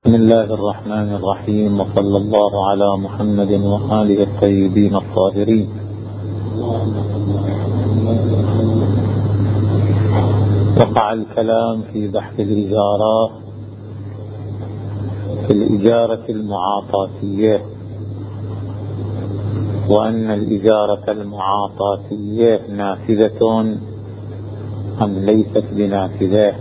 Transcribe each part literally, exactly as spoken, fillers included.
بسم الله الرحمن الرحيم، وصلى الله على محمد وآله الطيبين الطاهرين. وقع الكلام في بحث الإجارة في الإجارة المعاطاتية، وأن الإجارة المعاطاتية نافذة أم ليست بنافذة.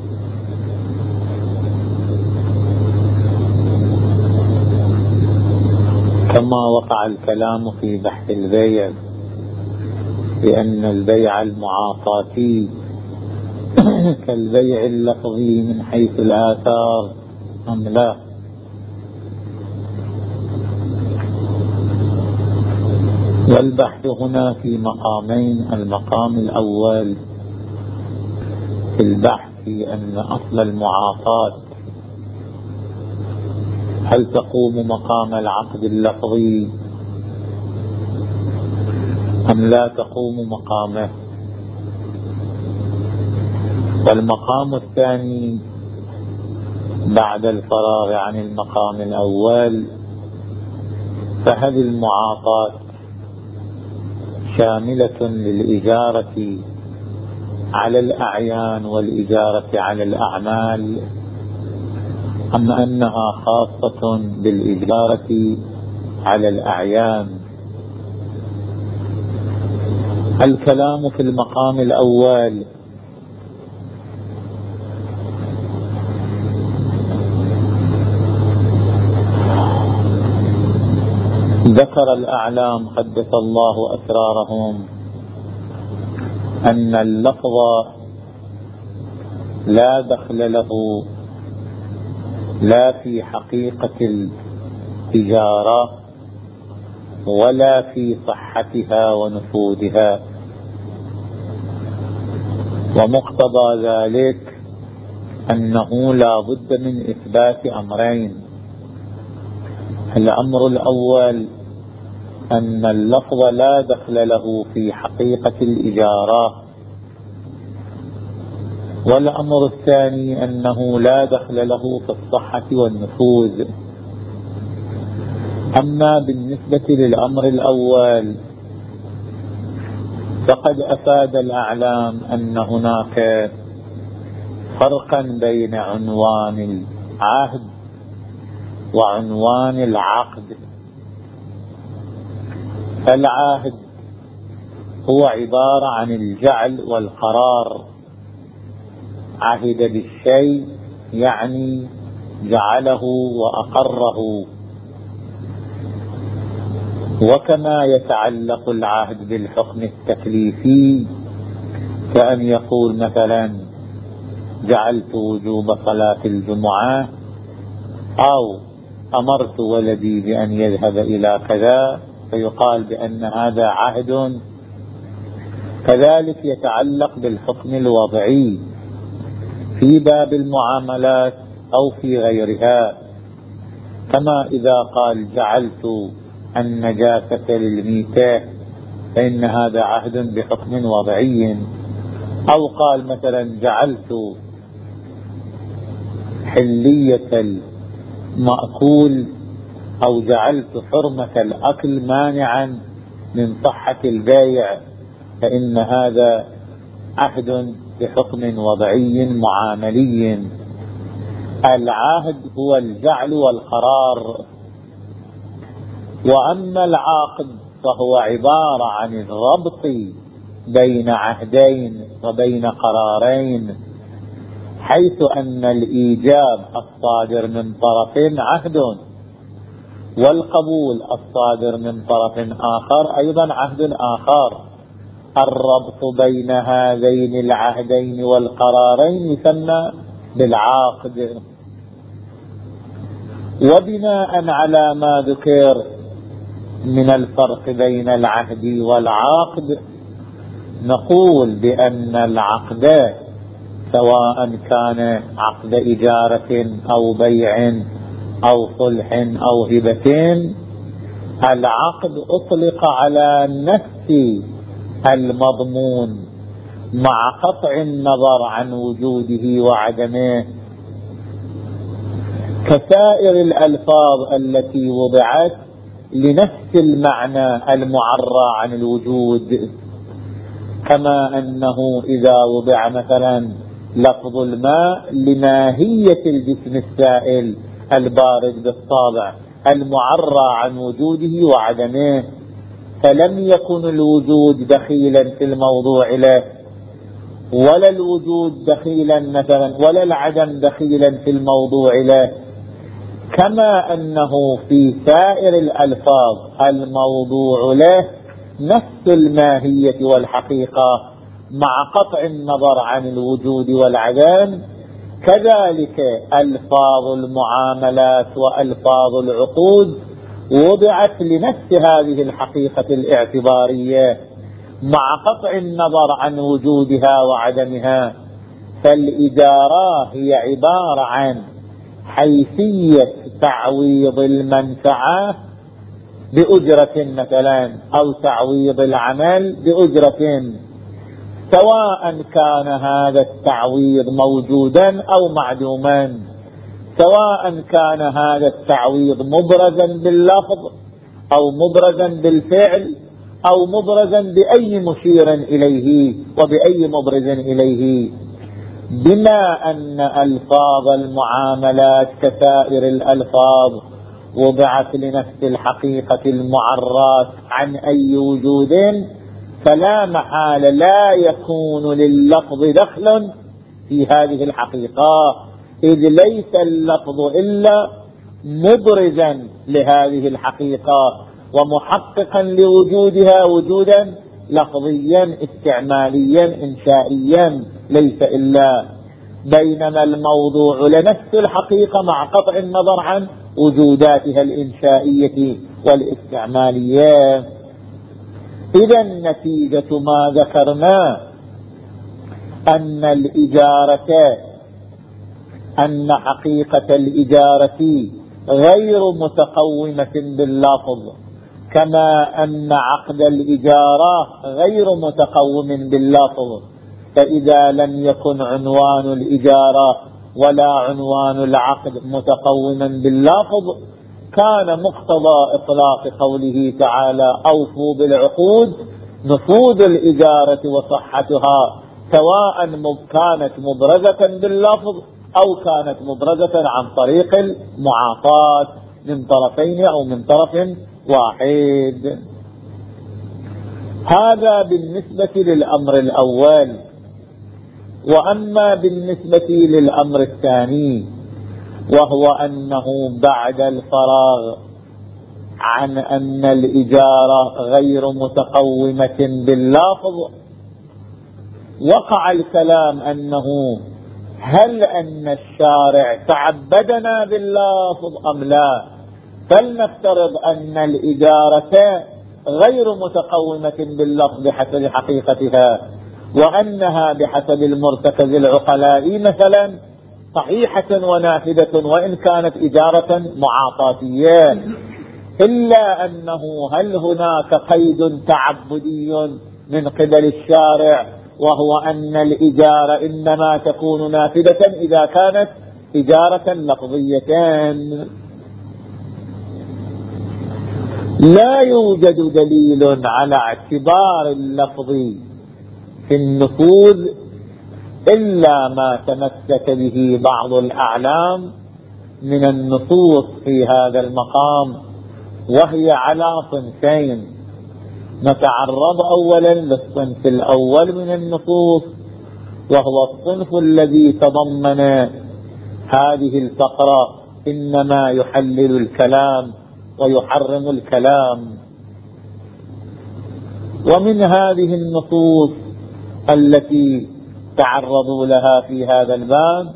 كما وقع الكلام في بحث البيع بأن البيع المعاطاتي كالبيع اللفظي من حيث الآثار أم لا. والبحث هنا في مقامين: المقام الأول في البحث في أن أصل المعاطاة هل تقوم مقام العقد اللفظي أم لا تقوم مقامه. والمقام الثاني بعد الفراغ عن المقام الأول، فهل المعاطاة شاملة للإجارة على الأعيان والإجارة على الأعمال، أم أنها خاصة بالإجارة على الأعيان. الكلام في المقام الأول: ذكر الأعلام قدس الله أسرارهم أن اللفظ لا دخل له لا في حقيقة التجارة ولا في صحتها ونفوذها، ومقتضى ذلك أنه لا بد من إثبات أمرين. الأمر الأول أن اللفظ لا دخل له في حقيقة الإجارة، والأمر الثاني أنه لا دخل له في الصحة والنفوذ. أما بالنسبة للأمر الأول فقد أفاد الأعلام أن هناك فرقا بين عنوان العهد وعنوان العقد. العهد هو عبارة عن الجعل والقرار. عهد بالشيء يعني جعله وأقره. وكما يتعلق العهد بالحكم التكليفي كأن يقول مثلا جعلت وجوب صلاة الجمعة، أو أمرت ولدي بأن يذهب إلى كذا، فيقال بأن هذا عهد. كذلك يتعلق بالحكم الوضعي في باب المعاملات أو في غيرها، كما إذا قال جعلت النجاسة للميتة فإن هذا عهد بحكم وضعي، أو قال مثلا جعلت حلية المأكول أو جعلت حرمة الأكل مانعا من صحة البيع، فإن هذا عهد بحكم وضعي معاملي. العهد هو الجعل والقرار. وأما العقد فهو عبارة عن الربط بين عهدين وبين قرارين، حيث أن الإيجاب الصادر من طرف عهد، والقبول الصادر من طرف آخر أيضا عهد آخر. الربط بين هذين العهدين والقرارين يسمى بالعقد. وبناء على ما ذكر من الفرق بين العهد والعقد، نقول بأن العقد سواء كان عقد إجارة أو بيع أو صلح أو هبة، العقد أطلق على نفس المضمون مع قطع النظر عن وجوده وعدمه. كسائر الألفاظ التي وضعت لنفس المعنى المعرى عن الوجود، كما أنه إذا وضع مثلا لفظ الماء لماهية الجسم السائل البارد بالطابع المعرى عن وجوده وعدمه، فلم يكن الوجود دخيلا في الموضوع له، ولا الوجود دخيلا مثلا ولا العدم دخيلا في الموضوع له، كما أنه في سائر الألفاظ الموضوع له نفس الماهية والحقيقة مع قطع النظر عن الوجود والعدم، كذلك ألفاظ المعاملات وألفاظ العقود وضعت لنفس هذه الحقيقة الاعتبارية مع قطع النظر عن وجودها وعدمها. فالإجارة هي عبارة عن حيثية تعويض المنفعة بأجرة مثلا، أو تعويض العمل بأجرة، سواء كان هذا التعويض موجودا أو معدوما، سواء كان هذا التعويض مبرزا باللفظ أو مبرزا بالفعل أو مبرزا بأي مشير إليه وبأي مبرز إليه. بما أن ألفاظ المعاملات كسائر الألفاظ وضعت لنفس الحقيقة المعرات عن أي وجود، فلا محال لا يكون لللفظ دخل في هذه الحقيقة، إذ ليس اللفظ إلا مبرزا لهذه الحقيقة ومحققا لوجودها وجودا لفظيا استعماليا إنشائيا ليس إلا، بينما الموضوع لنفس الحقيقة مع قطع النظر عن وجوداتها الإنشائية والاستعمالية. إذا نتيجة ما ذكرنا أن الإجارة أن حقيقة الإجارة غير متقومة باللفظ، كما أن عقد الإجارة غير متقوم باللفظ، فإذا لم يكن عنوان الإجارة ولا عنوان العقد متقوما باللفظ، كان مقتضى إطلاق قوله تعالى أوفوا بالعقود نفوذ الإجارة وصحتها، سواء كانت مبرزة باللفظ أو كانت مبرزة عن طريق المعاطاة من طرفين أو من طرف واحد. هذا بالنسبة للأمر الأول. وأما بالنسبة للأمر الثاني، وهو أنه بعد الفراغ عن أن الإجارة غير متقومة باللفظ، وقع الكلام أنه هل أن الشارع تعبدنا باللفظ أم لا؟ فلنفترض أن الإجارة غير متقومة باللفظ بحسب حقيقتها، وأنها بحسب المرتكز العقلاء مثلا صحيحة ونافذة وإن كانت إجارة معاطاتية، إلا أنه هل هناك قيد تعبدي من قبل الشارع، وهو أن الإجارة إنما تكون نافذة إذا كانت إجارة لفظية. لا يوجد دليل على اعتبار اللفظ في النفوذ إلا ما تمسك به بعض الأعلام من النصوص في هذا المقام، وهي على صنفين. نتعرض أولا للصنف الأول من النصوص، وهو الصنف الذي تضمن هذه الفقرة إنما يحلل الكلام ويحرم الكلام. ومن هذه النصوص التي تعرضوا لها في هذا الباب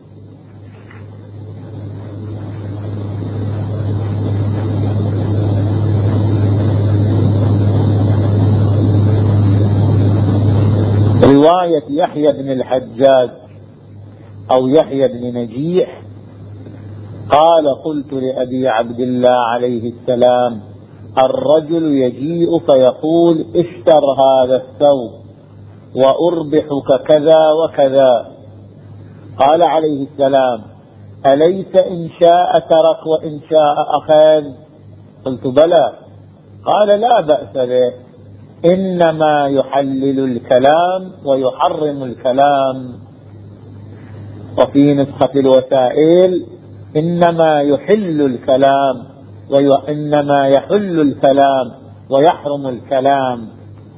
رواية يحيى بن الحجاج أو يحيى بن نجيح قال: قلت لأبي عبد الله عليه السلام: الرجل يجيء فيقول اشتر هذا الثوب وأربحك كذا وكذا. قال عليه السلام: أليس إن شاء ترك وإن شاء أخذ؟ قلت بلى. قال لا بأس به، إنما يحلل الكلام ويحرم الكلام. وفي نسخة الوسائل إنما يحل الكلام وإنما يحل الكلام ويحرم الكلام.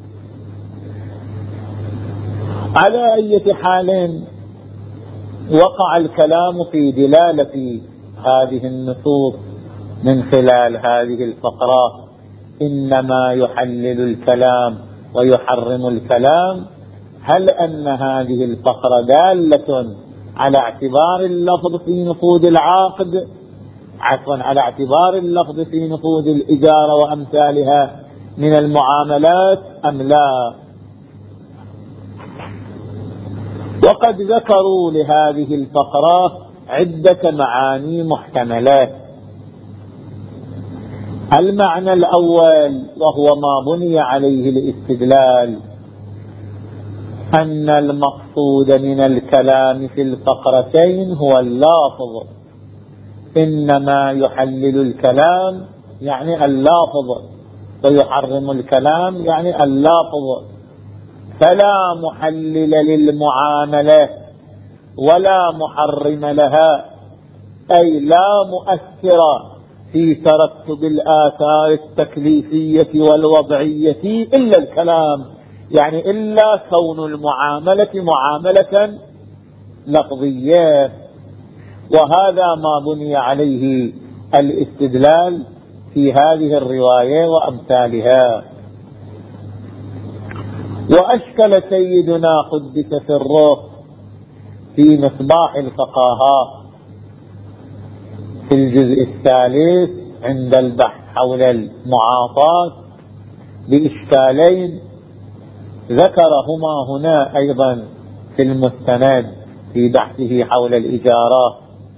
على أي حال وقع الكلام في دلالة هذه النصوص من خلال هذه الفقرات، إنما يحلل الكلام ويحرم الكلام. هل أن هذه الفقرة دالة على اعتبار اللفظ في نفوذ العقد، عفوا على اعتبار اللفظ في نفوذ الإجارة وأمثالها من المعاملات أم لا؟ وقد ذكروا لهذه الفقرة عدة معاني محتملات. المعنى الأول وهو ما بني عليه الاستدلال، أن المقصود من الكلام في الفقرتين هو اللافظ، إنما يحلل الكلام يعني اللافظ ويحرم الكلام يعني اللافظ، فلا محلل للمعاملة ولا محرم لها، أي لا مؤثر في ترتب الآثار التكليفية والوضعية إلا الكلام، يعني إلا كون المعاملة معاملة لفظية. وهذا ما بني عليه الاستدلال في هذه الرواية وأمثالها. وأشكل سيدنا قدس سره في مصباح الفقهاء في الجزء الثالث عند البحث حول المعاطاة بإشكالين ذكرهما هنا أيضا في المستند في بحثه حول الإجارة.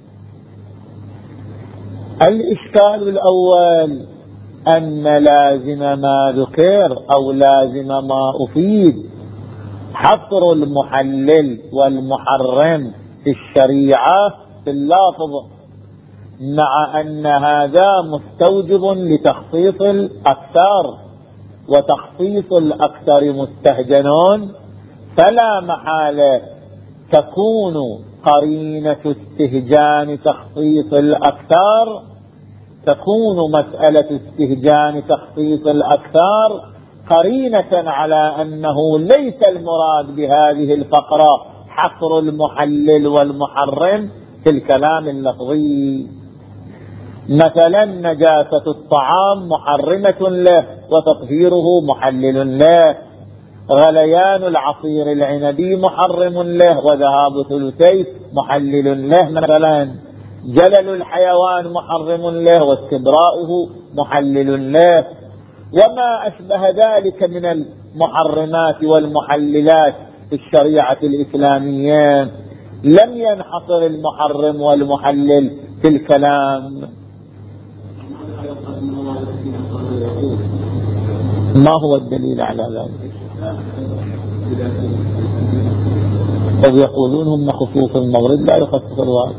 الإشكال الأول أن لازم ما ذكر أو لازم ما أفيد حصر المحلل والمحرم في الشريعة في اللفظ، مع أن هذا مستوجب لتخصيص الأكثر، وتخصيص الأكثر مستهجنون، فلا محالة تكون قرينة استهجان تخصيص الأكثر، تكون مسألة استهجان تخصيص الأكثر قرينة على أنه ليس المراد بهذه الفقرة حصر المحلل والمحرم في الكلام اللفظي. مثلا نجاسة الطعام محرمة له وتطهيره محلل له، غليان العصير العنبي محرم له وذهاب ثلثيه محلل له، مثلا جلل الحيوان محرم له واستبراؤه محلل له، وما أشبه ذلك من المحرمات والمحللات في الشريعة الإسلامية. لم ينحصر المحرم والمحلل في الكلام. ما هو الدليل على ذلك؟ ويقولون هم خصوص المورد لا يخصص الوارد.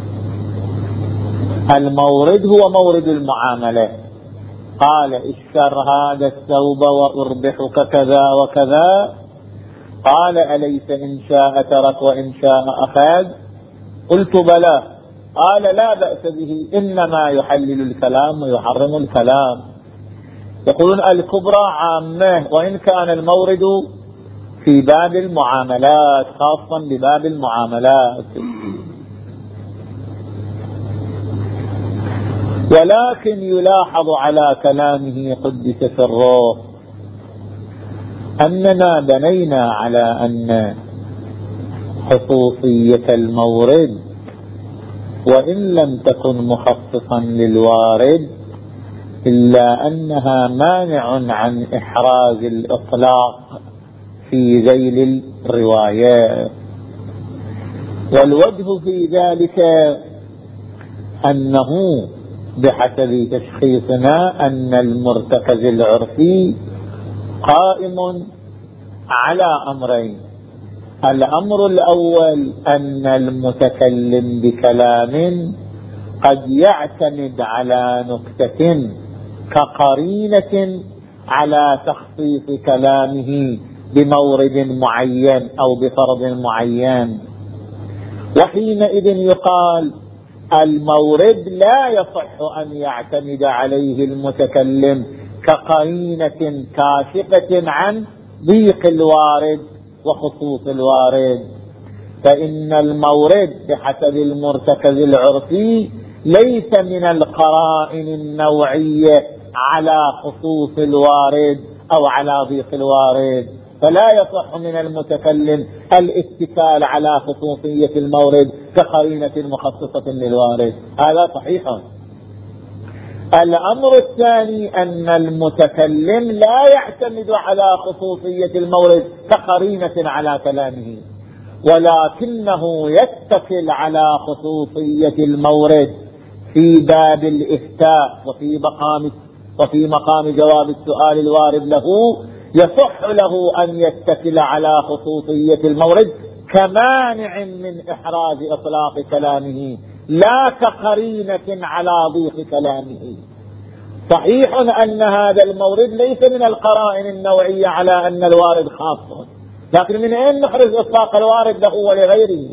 المورد هو مورد المعاملة. قال اشتر هذا الثوب وأربحك كذا وكذا، قال أليس إن شاء ترك وإن شاء أخذ؟ قلت بلى. قال لا بأس به، إنما يحلل الكلام ويحرم الكلام. يقولون الكبرى عامة، وإن كان المورد في باب المعاملات، خاصا بباب المعاملات. ولكن يلاحظ على كلامه قدس سره أننا بنينا على أن خصوصية المورد وإن لم تكن مخصصا للوارد إلا أنها مانع عن إحراز الإطلاق في ذيل الروايات. والوجه في ذلك أنه بحسب تشخيصنا أن المرتكز العرفي قائم على أمرين: الأمر الأول أن المتكلم بكلام قد يعتمد على نكتة كقرينة على تخصيص كلامه بمورد معين أو بفرض معين، وحينئذ يقال المورد لا يصح أن يعتمد عليه المتكلم كقرينة كاشفة عن ضيق الوارد وخصوص الوارد، فإن المورد بحسب المرتكز العرفي ليس من القرائن النوعية على خصوص الوارد أو على ضيق الوارد، فلا يصح من المتكلم الاتكال على خصوصية المورد كقرينة مخصصة للوارد، هذا صحيح. الأمر الثاني أن المتكلم لا يعتمد على خصوصية المورد كقرينة على كلامه، ولكنه يتكل على خصوصية المورد في باب الإفتاء وفي مقام وفي مقام جواب السؤال الوارد له. يصح له أن يتكل على خصوصية المورد كمانع من إحراز إطلاق كلامه لا كقرينة على ضيق كلامه. صحيح أن هذا المورد ليس من القرائن النوعية على أن الوارد خاص، لكن من أين نحرز إطلاق الوارد له ولغيره؟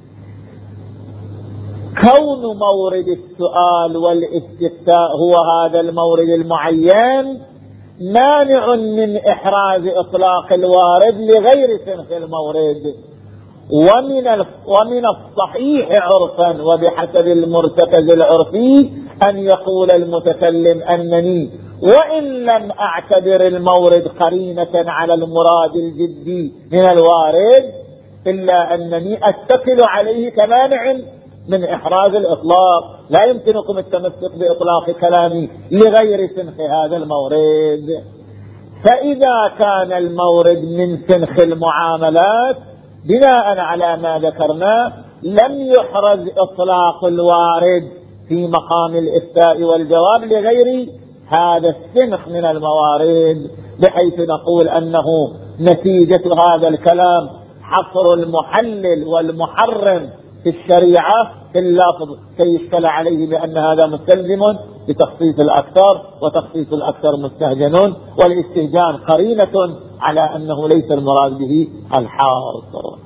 كون مورد السؤال والاستفتاء هو هذا المورد المعين مانع من إحراز إطلاق الوارد لغير سنخ المورد. ومن ومن الصحيح عرفا وبحسب المرتكز العرفي أن يقول المتكلم أنني وإن لم أعتبر المورد قرينة على المراد الجدي من الوارد إلا أنني أتكل عليه كمانع من إحراز الإطلاق، لا يمكنكم التمسك بإطلاق كلامي لغير سنخ هذا المورد. فإذا كان المورد من سنخ المعاملات بناء على ما ذكرنا لم يحرز إطلاق الوارد في مقام الإفتاء والجواب لغير هذا السنخ من الموارد، بحيث نقول أنه نتيجة هذا الكلام حصر المحلل والمحرم في الشريعة في اللفظ كي يشكل عليه بأن هذا مستلزم بتخصيص الأكثر، وتخصيص الأكثر مستهجن، والاستهجان قرينة على أنه ليس المراد به الحاصر.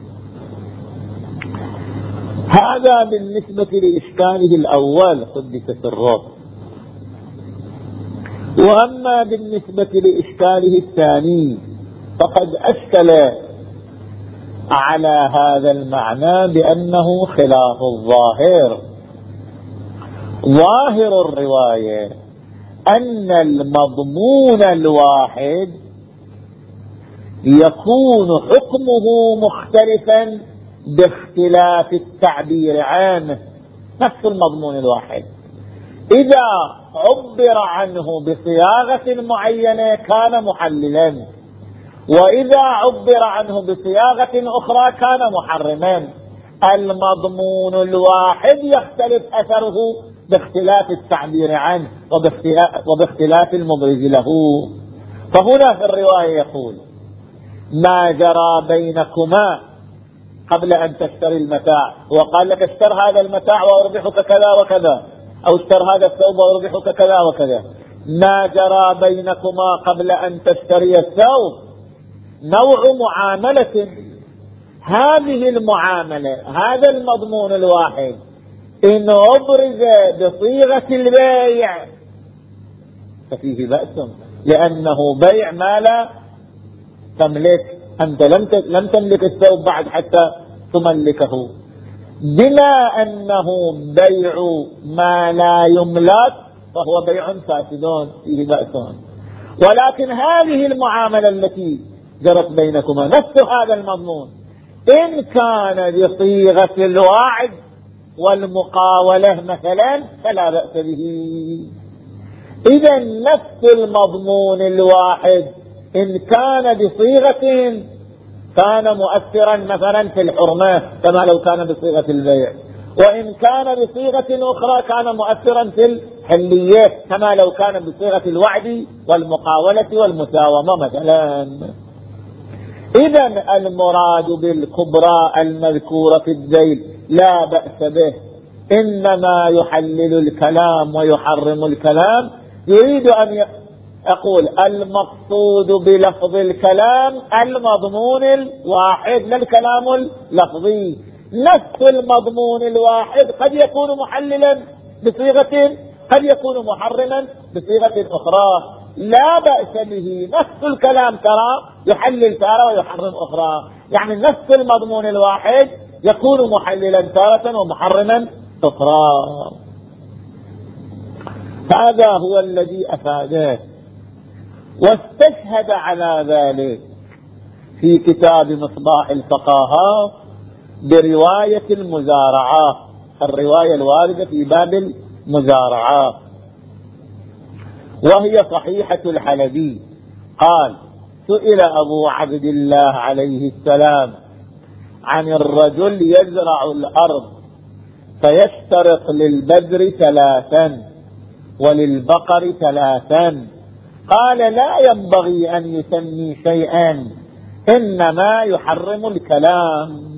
هذا بالنسبة لإشكاله الأول قدس سره. وأما بالنسبة لإشكاله الثاني فقد أشكل على هذا المعنى بأنه خلاف الظاهر. ظاهر الرواية أن المضمون الواحد يكون حكمه مختلفا باختلاف التعبير عنه. نفس المضمون الواحد إذا عبر عنه بصياغة معينة كان محللا، وإذا عبر عنه بصياغة أخرى كان محرما. المضمون الواحد يختلف أثره باختلاف التعبير عنه وباختلاف المبرز له. فهنا في الرواية يقول ما جرى بينكما قبل أن تشتري المتاع، وقال لك اشتر هذا المتاع وأربحك كذا وكذا، أو اشتر هذا الثوب وأربحك كذا وكذا. ما جرى بينكما قبل أن تشتري الثوب نوع معاملة، هذه المعاملة هذا المضمون الواحد إن أبرز بصيغة البيع ففيه بأس، لأنه بيع ما لا تملك، أنت لم تملك الثوب بعد حتى تملكه. بما أنه بيع ما لا يملك فهو بيع فاسد فيه بأس. ولكن هذه المعاملة التي جرت بينكما نفس هذا المضمون إن كان بصيغة الوعد والمقاولة مثلا فلا بأس به. إذا نفس المضمون الواحد إن كان بصيغة كان مؤثرا مثلا في الحرمة كما لو كان بصيغة البيع، وإن كان بصيغة أخرى كان مؤثرا في الحلية كما لو كان بصيغة الوعد والمقاولة والمساومة مثلا. إذن المراد بالكبرى المذكورة في الذيل لا بأس به، إنما يحلل الكلام ويحرم الكلام. يريد أن يقول المقصود بلفظ الكلام المضمون الواحد لا الكلام اللفظي. نفس المضمون الواحد قد يكون محللا بصيغة، قد يكون محرما بصيغة أخرى، لا بأس به. نفس الكلام ترى يحلل تارة ويحرم أخرى، يعني نفس المضمون الواحد يكون محللا تارة ومحرما أخرى. هذا هو الذي أفاده، واستشهد على ذلك في كتاب مصباح الفقاهة برواية المزارعة، الرواية الواردة في باب المزارعة، وهي صحيحة الحلبي. قال: سئل أبو عبد الله عليه السلام عن الرجل يزرع الأرض فيشترط للبذر ثلاثا وللبقر ثلاثا، قال: لا ينبغي أن يسمي شيئا، إنما يحرم الكلام.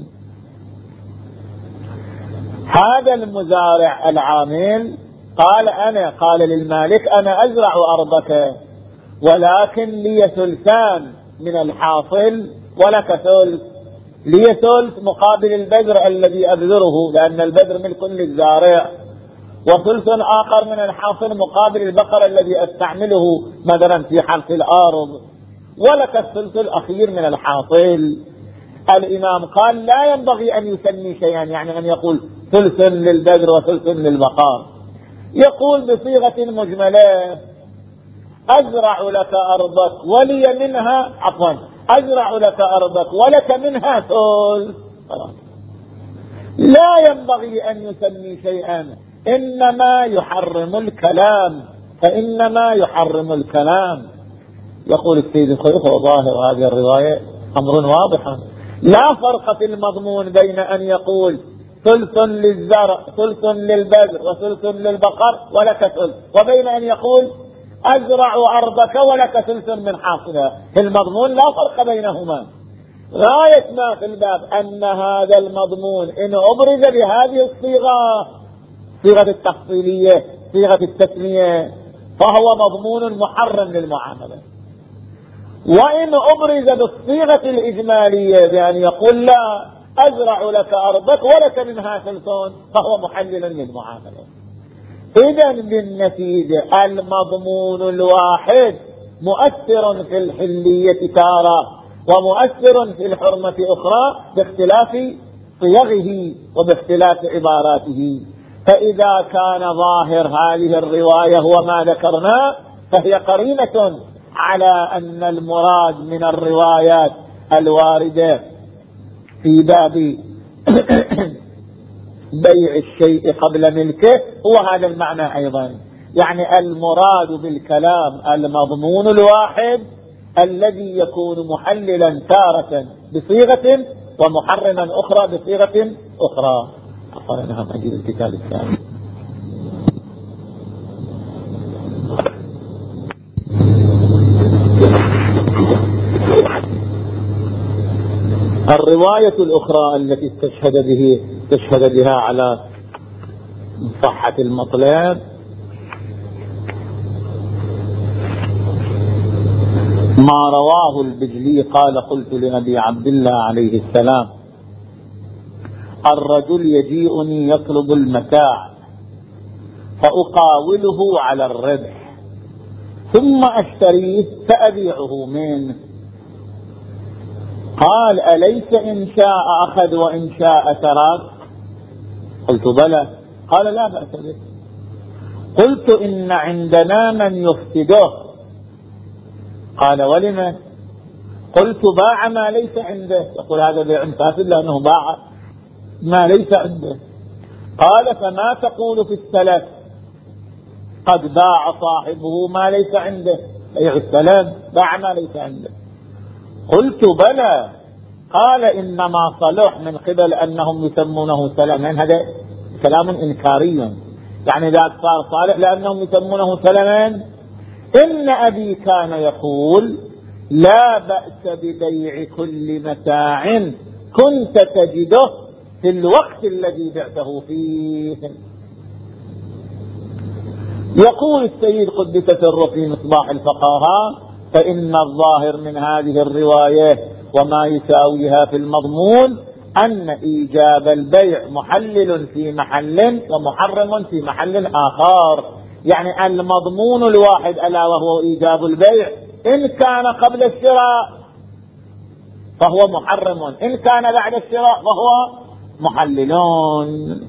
هذا المزارع العامل قال: أنا قال للمالك: أنا أزرع أرضك، ولكن لي ثلثان من الحاصل ولك ثلث، لي ثلث مقابل البذر الذي أبذره، لأن البذر ملك للزارع، وثلث آخر من الحاصل مقابل البقر الذي أستعمله مثلا في حرث الأرض، ولك الثلث الأخير من الحاصل. الإمام قال: لا ينبغي أن يسمي شيئا، يعني أن يقول ثلث للبذر وثلث للبقر، يقول بصيغة مجملة: أزرع لك أرضك ولي منها، عفوا أزرع لك أرضك ولك منها ثلث. لا ينبغي أن يسمي شيئا، إنما يحرم الكلام، فإنما يحرم الكلام. يقول السيد الخليفة: وظاهر هذه الرواية أمر واضح، لا فرق في المضمون بين أن يقول ثلث للزرع ثلث للبذر وثلث للبقر ولك ثلث، وبين أن يقول أزرع أرضك ولك ثلث من حاصلها. في المضمون لا فرق بينهما. غاية ما في الباب أن هذا المضمون إن أبرز بهذه الصيغة، صيغة التفصيلية، صيغة التسمية، فهو مضمون محرم للمعاملة. وإن أبرز بالصيغة الإجمالية بأن يقول: لا أزرع لك أرضك ولك منها ثلثون، فهو محلل للمعاملة. إذن بالنتيجة المضمون الواحد مؤثر في الحلية تارة ومؤثر في الحرمة أخرى باختلاف صيغه وباختلاف عباراته. فإذا كان ظاهر هذه الرواية هو ما ذكرناه، فهي قرينة على أن المراد من الروايات الواردة في باب بيع الشيء قبل ملكه هو هذا المعنى أيضا، يعني المراد بالكلام المضمون الواحد الذي يكون محللا تارة بصيغة ومحرما أخرى بصيغة أخرى. أقول أنا هم أجيب الكتاب الثاني. الرواية الأخرى التي استشهد به استشهد بها على صحة المطلب ما رواه البجلي قال: قلت لأبي عبد الله عليه السلام: الرجل يجيئني يطلب المتاع فأقاوله على الربح ثم أشتريه فأبيعه منه. قال: أليس إن شاء أخذ وإن شاء ترك؟ قلت: بلى. قال: لا بأس به. قلت: إن عندنا من يفسده. قال: ولم؟ قلت: باع ما ليس عنده. يقول هذا بيع فاسد لأنه باع ما ليس عنده. قال: فما تقول في السلف؟ قد باع صاحبه ما ليس عنده، بيع السلام، باع ما ليس عنده. قلت: بلى. قال: إنما صلح من قبل أنهم يسمونه سلما. هذا كلام إنكاري، يعني إذا صار صالح لأنهم يسمونه سلما. إن أبي كان يقول: لا بأس ببيع كل متاع كنت تجده في الوقت الذي بعته فيه. يقول السيد قدس سره في مصباح الفقهاء: فإن الظاهر من هذه الرواية وما يساويها في المضمون أن إيجاب البيع محلل في محل ومحرم في محل آخر. يعني المضمون الواحد ألا وهو إيجاب البيع إن كان قبل الشراء فهو محرم، إن كان بعد الشراء فهو محللون.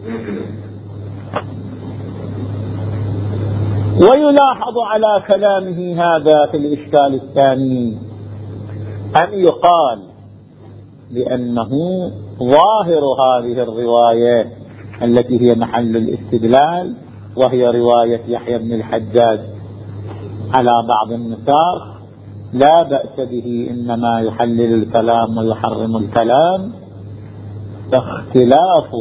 ويلاحظ على كلامه هذا في الإشكال الثاني أن يقال بأنه ظاهر هذه الرواية التي هي محل الاستدلال وهي رواية يحيى بن الحجاج على بعض النساخ لا بأس به، إنما يحلل الكلام ويحرم الكلام، فاختلاف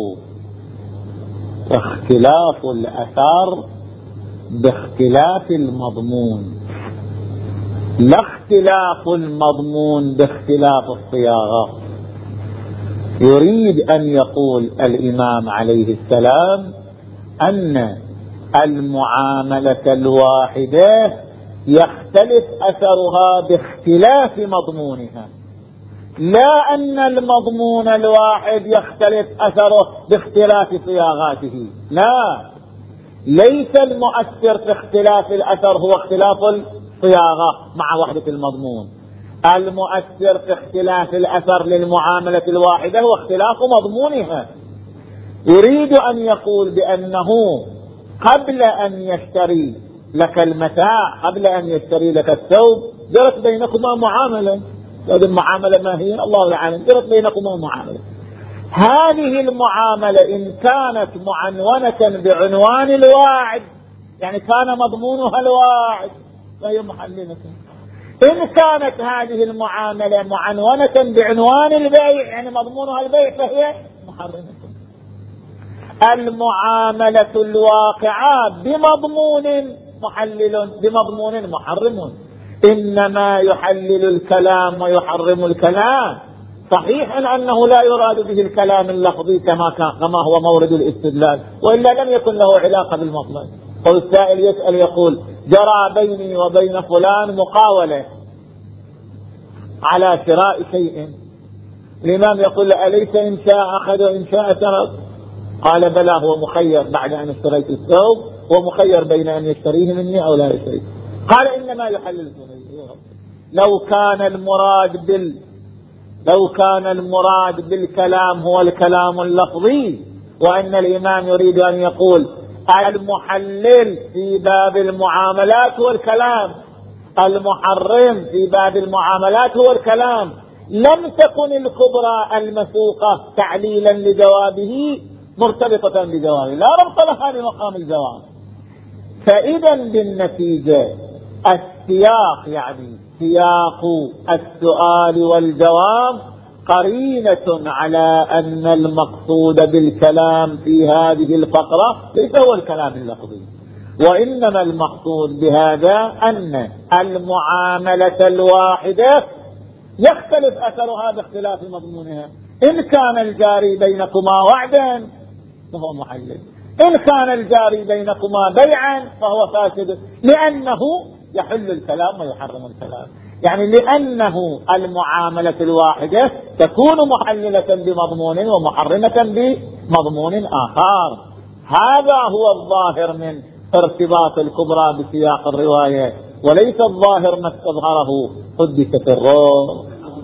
اختلاف الأثار باختلاف المضمون، لا اختلاف المضمون باختلاف الصياغة. يريد أن يقول الإمام عليه السلام أن المعاملة الواحدة يختلف أثرها باختلاف مضمونها، لا أن المضمون الواحد يختلف أثره باختلاف صياغاته. لا، ليس المؤثر في اختلاف الأثر هو اختلاف الصياغة مع وحدة المضمون، المؤثر في اختلاف الأثر للمعاملة الواحدة هو اختلاف مضمونها. يريد أن يقول بأنه قبل أن يشتري لك المتاع، قبل أن يشتري لك الثوب، جرت بينكما معاملة. هذه المعاملة ما هي؟ الله يعلم. جرت بينكما معاملة. هذه المعاملة إن كانت معنونة بعنوان الواعد، يعني كان مضمونها الواعد، فهي محللة. إن كانت هذه المعاملة معنونة بعنوان البيع، يعني مضمونها البيع، فهي محرمة. المعاملة الواقعة بمضمون محلل، بمضمون محرم. إنما يحلل الكلام ويحرم الكلام. صحيح أنه لا يراد به الكلام اللفظي كما كان كما هو مورد الاستدلال، وإلا لم يكن له علاقة بالمطلق. والسائل يسأل يقول: جرى بيني وبين فلان مقاولة على شراء شيء. الإمام يقول: أليس إن شاء أخذ وإن شاء ترك؟ قال: بلى، هو مخير بعد أن اشتريت الثوب، هو مخير بين أن يشتريه مني أو لا يشتريه. قال: إنما يحلل. لو كان المراد بال لو كان المراد بالكلام هو الكلام اللفظي، وأن الإمام يريد أن يقول المحلل في باب المعاملات هو الكلام، المحرم في باب المعاملات هو الكلام، لم تكن الكبرى المسوقة تعليلا لجوابه مرتبطة بجوابه، لا ربط لها بمقام الجواب. فإذا بالنتيجة السياق، يعني سياق السؤال والجواب، قرينة على أن المقصود بالكلام في هذه الفقرة ليس هو الكلام اللفظي، وإنما المقصود بهذا أن المعاملة الواحدة يختلف أثرها باختلاف مضمونها. إن كان الجاري بينكما وعدا فهو محلل، إن كان الجاري بينكما بيعا فهو فاسد، لأنه يحل الكلام ويحرم الكلام. يعني لأنه المعاملة الواحدة تكون محللة بمضمون ومحرمة بمضمون آخر. هذا هو الظاهر من ارتباط الكبرى بسياق الرواية، وليس الظاهر ما استظهره قدس سره.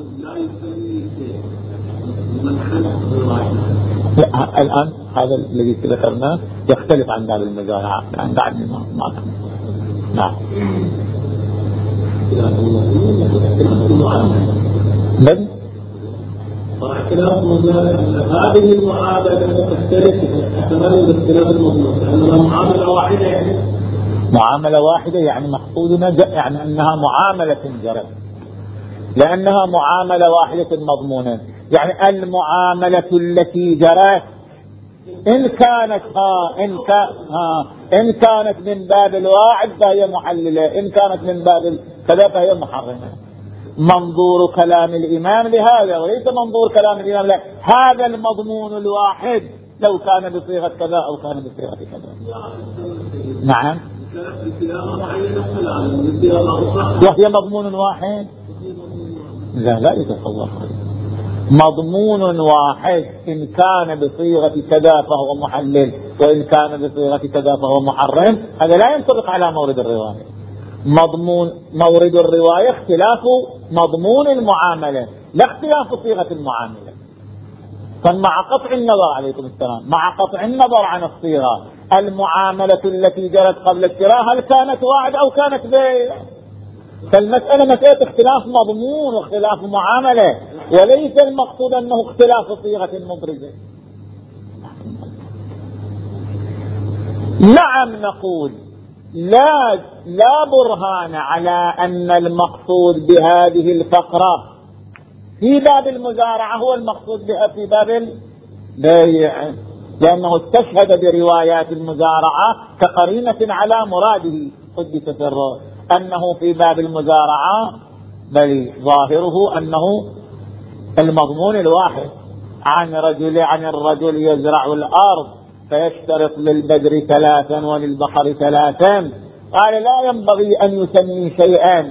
لا، الآن هذا الذي ذكرناه يختلف عن باب المزارعة، عن بعد ما نعم. من؟ واختلاف هذه المعاملة تختلف تماما باختلاف المضمون، لأنها معاملة واحدة. يعني معاملة واحدة يعني مقصودنا يعني أنها معاملة جرت، لأنها معاملة واحدة مضمونة. يعني المعاملة التي جرت إن كانت ها إن, كان ها إن كانت من باب الواعد فهي محللة، إن كانت من باب كذا فهي محرمة. منظور كلام الإمام لهذا وليس منظور كلام الإمام لا. هذا المضمون الواحد لو كان بصيغة كذا أو كان بصيغة كذا. نعم، وهي مضمون واحد. لا لا يتصور مضمون واحد إن كان بصيغة كذا فهو محلل وإن كان بصيغة كذا فهو محرم. هذا لا ينطبق على مورد الرواية. مضمون مورد الرواية اختلاف مضمون المعاملة لا اختلاف صيغة المعاملة. فمع قطع النظر عليكم السلام مع قطع النظر عن الصيغة المعاملة التي جرت قبل الشراء هل كانت واحد أو كانت بيع؟ فالمسألة مسألة اختلاف مضمون واختلاف معاملة وليس المقصود أنه اختلاف صيغة مبرزة. نعم نقول لا لا برهان على أن المقصود بهذه الفقرة في باب المزارعة هو المقصود بها في باب البيع، لأنه استشهد بروايات المزارعة كقرينة على مراده قدس سره أنه في باب المزارعة بل ظاهره أنه المضمون الواحد عن رجل عن الرجل يزرع الأرض فيشترط للبدر ثلاثا وللبقر ثلاثا. قال لا ينبغي أن يسمي شيئا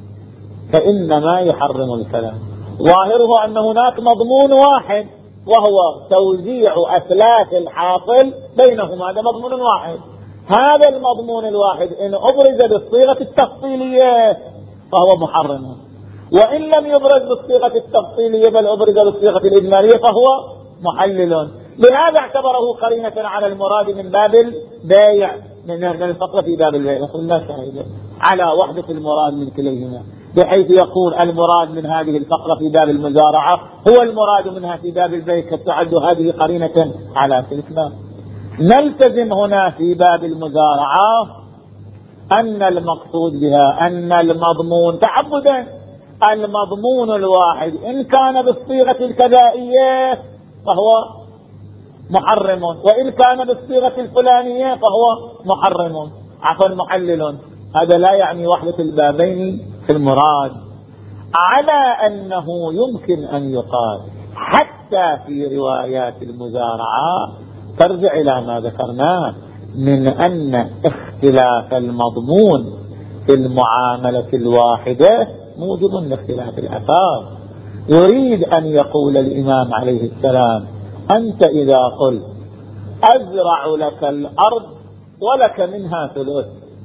فإنما يحرم الكلام. ظاهره أن هناك مضمون واحد وهو توزيع أثلاث الحاصل بينهما. هذا مضمون واحد. هذا المضمون الواحد إن أبرز بالصيغة التفصيلية فهو محرم وإن لم يبرز بالصيغة التفصيلية بل أبرز بالصيغة الإجمالية فهو محلل. لهذا اعتبره قرينة على المراد من باب البيع من الفقرة في باب البيع. نقول لا شاهد على وحدة المراد من كليهما بحيث يكون المراد من هذه الفقرة في باب المزارعة هو المراد منها في باب البيع كتعد هذه قرينة على تلك. نلتزم هنا في باب المزارعة أن المقصود بها أن المضمون تعبدا المضمون الواحد إن كان بالصيغة الكذائية فهو محرم وإن كان بالصيغة الفلانية فهو محرم عفوا محلل. هذا لا يعني وحدة البابين في المراد على أنه يمكن أن يقال حتى في روايات المزارعة ترجع إلى ما ذكرناه من أن اختلاف المضمون في المعاملة الواحدة موجب لاختلاف الآثار. يريد أن يقول الإمام عليه السلام أنت إذا قلت أزرع لك الأرض ولك منها ثلث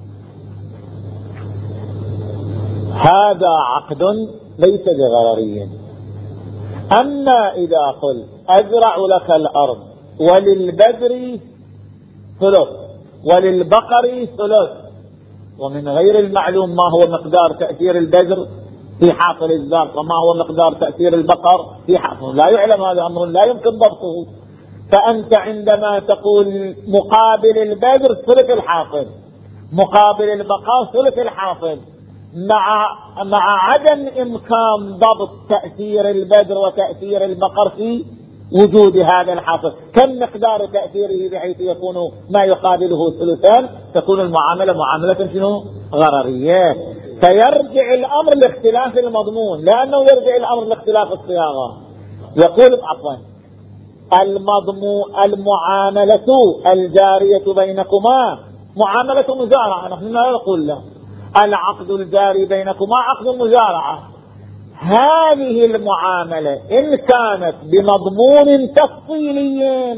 هذا عقد ليس بغرري. أما إذا قلت أزرع لك الأرض وللبذر ثلث وللبقر ثلث ومن غير المعلوم ما هو مقدار تأثير البذر في حاصل الزرع وما هو مقدار تأثير البقر في حاصل لا يعلم. هذا أمر لا يمكن ضبطه. فأنت عندما تقول مقابل البذر ثلث الحاصل مقابل البقر ثلث الحاصل مع مع عدم إمكان ضبط تأثير البذر وتأثير البقر في وجود هذا الحاصل كم مقدار تأثيره بحيث يكون ما يقابله ثلثان تكون المعاملة معاملة شنو غررية. فيرجع الأمر لاختلاف المضمون لأنه يرجع الأمر لاختلاف الصياغة. يقول عفوا المضمون المعاملة الجارية بينكما معاملة مزارعة. نحن لا نقول له العقد الجاري بينكما عقد المزارعة. هذه المعاملة إن كانت بمضمون تفصيلي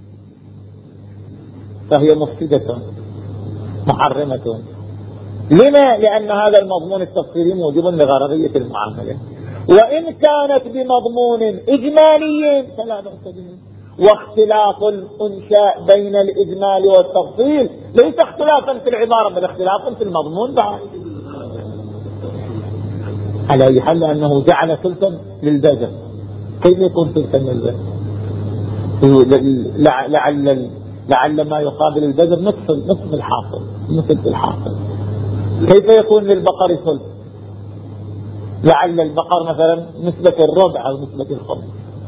فهي مفسدة محرمة. لما؟ لأن هذا المضمون التفصيلي موجب لغرضية المعاملة. وإن كانت بمضمون إجمالي فلا بأس به. واختلاف الإنشاء بين الإجمال والتفصيل ليس اختلافا في العبارة بل اختلافا في المضمون بعد. على أي حال أنه جعل ثلثا للبذر كيف يكون ثلثا للبذر؟ لعل لعل ما يقابل البذر نصف نصف الحاصل نصف الحاصل. كيف يكون للبقر ثلث؟ لعل البقر مثلا نسبة الربع أو نسبة الخمس.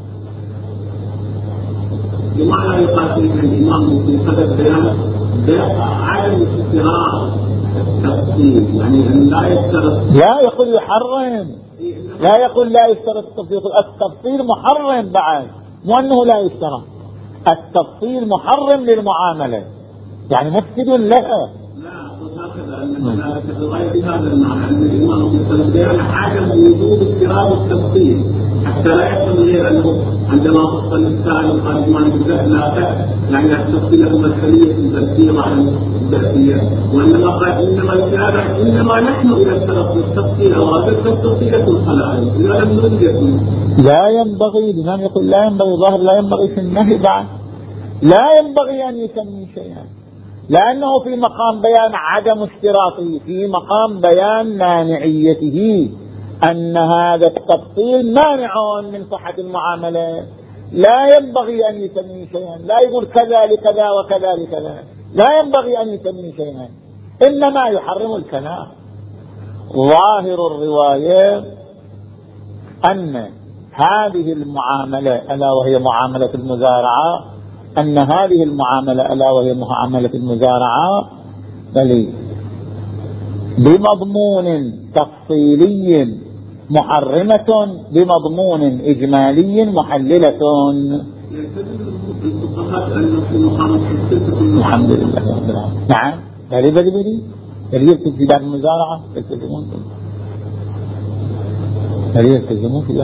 بمعنى يقاتل الإمام في هذا البيان بعدم استراحة التفصيل يعني لا يشترط لا يقول يحرم لا يقول لا يشترط التفصيل، التفصيل محرم بعد، مو أنه لا يشترط، التفصيل محرم للمعاملة يعني مفسد لها. لا هكذا أن الرواية بهذا المعنى أن الإمام مثلا بيان عدم وجود اضطراب التفصيل حتى لا يحصل غير أنه عندما فصل السائل وقال الإمام بالذات لا يعني التفصيل له مسؤولية تأثير على التأثير، وإنما قال إنما الكلام إنما نحن إلى التلقي التفصيل وهذا التفصيل الخلائق إذا لم نرجع. لا ينبغي، الإمام يقول لا ينبغي، ظاهر لا ينبغي في النهي بعد، لا ينبغي أن يسمي شيئا لأنه في مقام بيان عدم اشتراطه، في مقام بيان مانعيته أن هذا التفصيل مانع من صحة المعاملة، لا ينبغي أن يسمي شيئا، لا يقول كذا لكذا وكذا لكذا، لا ينبغي أن يسمي شيئا، إنما يحرم الكلام. ظاهر الرواية أن هذه المعاملة ألا وهي معاملة المزارعة، أن هذه المعاملة ألا وهي معاملة المزارعة بل بمضمون تفصيلي محرمة بمضمون إجمالي محللة. الحمد لله رب العالمين. نعم بل بل بل بل يلتزمون في باب المزارعة، يلتزمون بل يلتزمون في